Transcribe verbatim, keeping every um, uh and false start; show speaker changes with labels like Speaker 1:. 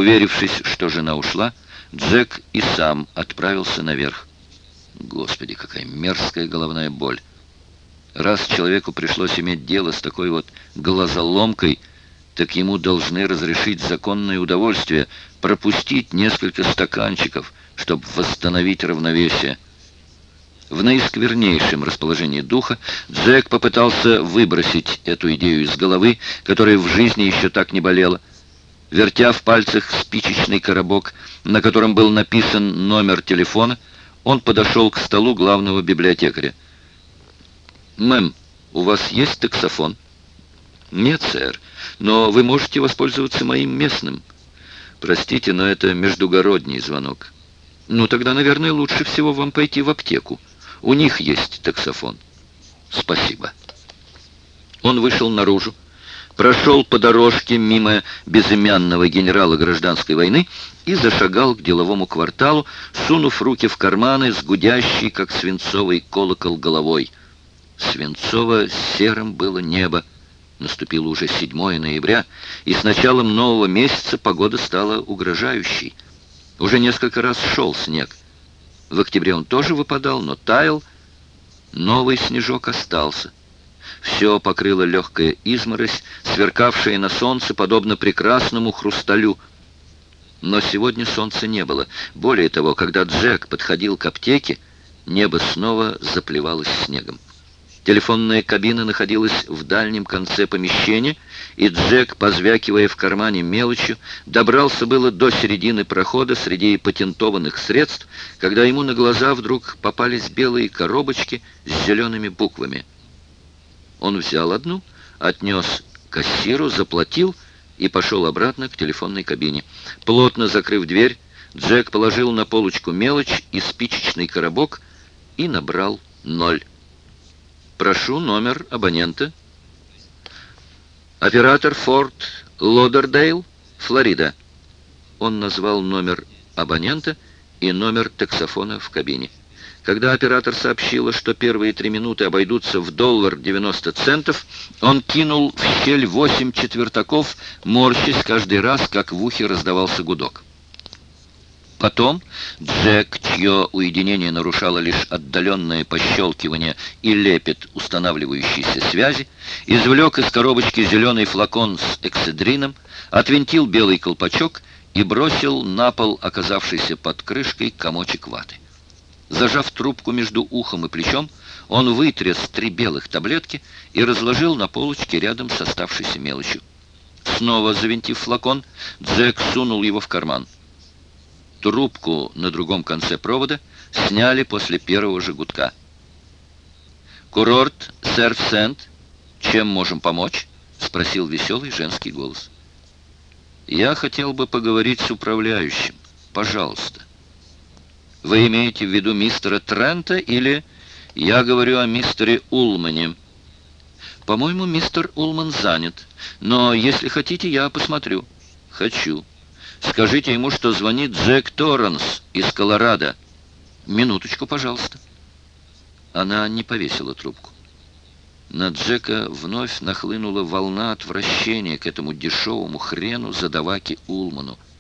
Speaker 1: Уверившись, что жена ушла, Джек и сам отправился наверх. Господи, какая мерзкая головная боль! Раз человеку пришлось иметь дело с такой вот глазоломкой, так ему должны разрешить законное удовольствие пропустить несколько стаканчиков, чтобы восстановить равновесие. В наисквернейшем расположении духа Джек попытался выбросить эту идею из головы, которая в жизни еще так не болела. Вертя в пальцах спичечный коробок, на котором был написан номер телефона, он подошел к столу главного библиотекаря. «Мэм, у вас есть таксофон?» «Нет, сэр, но вы можете воспользоваться моим местным». «Простите, но это междугородний звонок». «Ну, тогда, наверное, лучше всего вам пойти в аптеку. У них есть таксофон». «Спасибо». Он вышел наружу, прошел по дорожке мимо безымянного генерала гражданской войны и зашагал к деловому кварталу, сунув руки в карманы с гудящей, как свинцовый колокол, головой. Свинцово-серым было небо. Наступило уже седьмое ноября, и с началом нового месяца погода стала угрожающей. Уже несколько раз шел снег. В октябре он тоже выпадал, но таял. Новый снежок остался. Все покрыло легкая изморозь, сверкавшая на солнце, подобно прекрасному хрусталю. Но сегодня солнца не было. Более того, когда Джек подходил к аптеке, небо снова заплевалось снегом. Телефонная кабина находилась в дальнем конце помещения, и Джек, позвякивая в кармане мелочью, добрался было до середины прохода среди патентованных средств, когда ему на глаза вдруг попались белые коробочки с зелеными буквами. Он взял одну, отнес к кассиру, заплатил и пошел обратно к телефонной кабине. Плотно закрыв дверь, Джек положил на полочку мелочь и спичечный коробок и набрал ноль. «Прошу номер абонента». «Оператор Форт Лодердейл, Флорида». Он назвал номер абонента и номер таксофона в кабине. Когда оператор сообщила, что первые три минуты обойдутся в доллар девяносто центов, он кинул в щель восемь четвертаков, морщась каждый раз, как в ухе раздавался гудок. Потом Джек, чье уединение нарушало лишь отдаленное пощелкивание и лепет устанавливающейся связи, извлек из коробочки зеленый флакон с экседрином, отвинтил белый колпачок и бросил на пол оказавшийся под крышкой комочек ваты. Зажав трубку между ухом и плечом, он вытряс три белых таблетки и разложил на полочке рядом с оставшейся мелочью. Снова завинтив флакон, Джек сунул его в карман. Трубку на другом конце провода сняли после первого же гудка. «Курорт Серф-Сент, чем можем помочь?» — спросил веселый женский голос. «Я хотел бы поговорить с управляющим. Пожалуйста». «Вы имеете в виду мистера Трента или...» «Я говорю о мистере Улмане». «По-моему, мистер Улман занят, но если хотите, я посмотрю». «Хочу». «Скажите ему, что звонит Джек Торренс из Колорадо». «Минуточку, пожалуйста». Она не повесила трубку. На Джека вновь нахлынула волна отвращения к этому дешевому хрену задаваке Улману.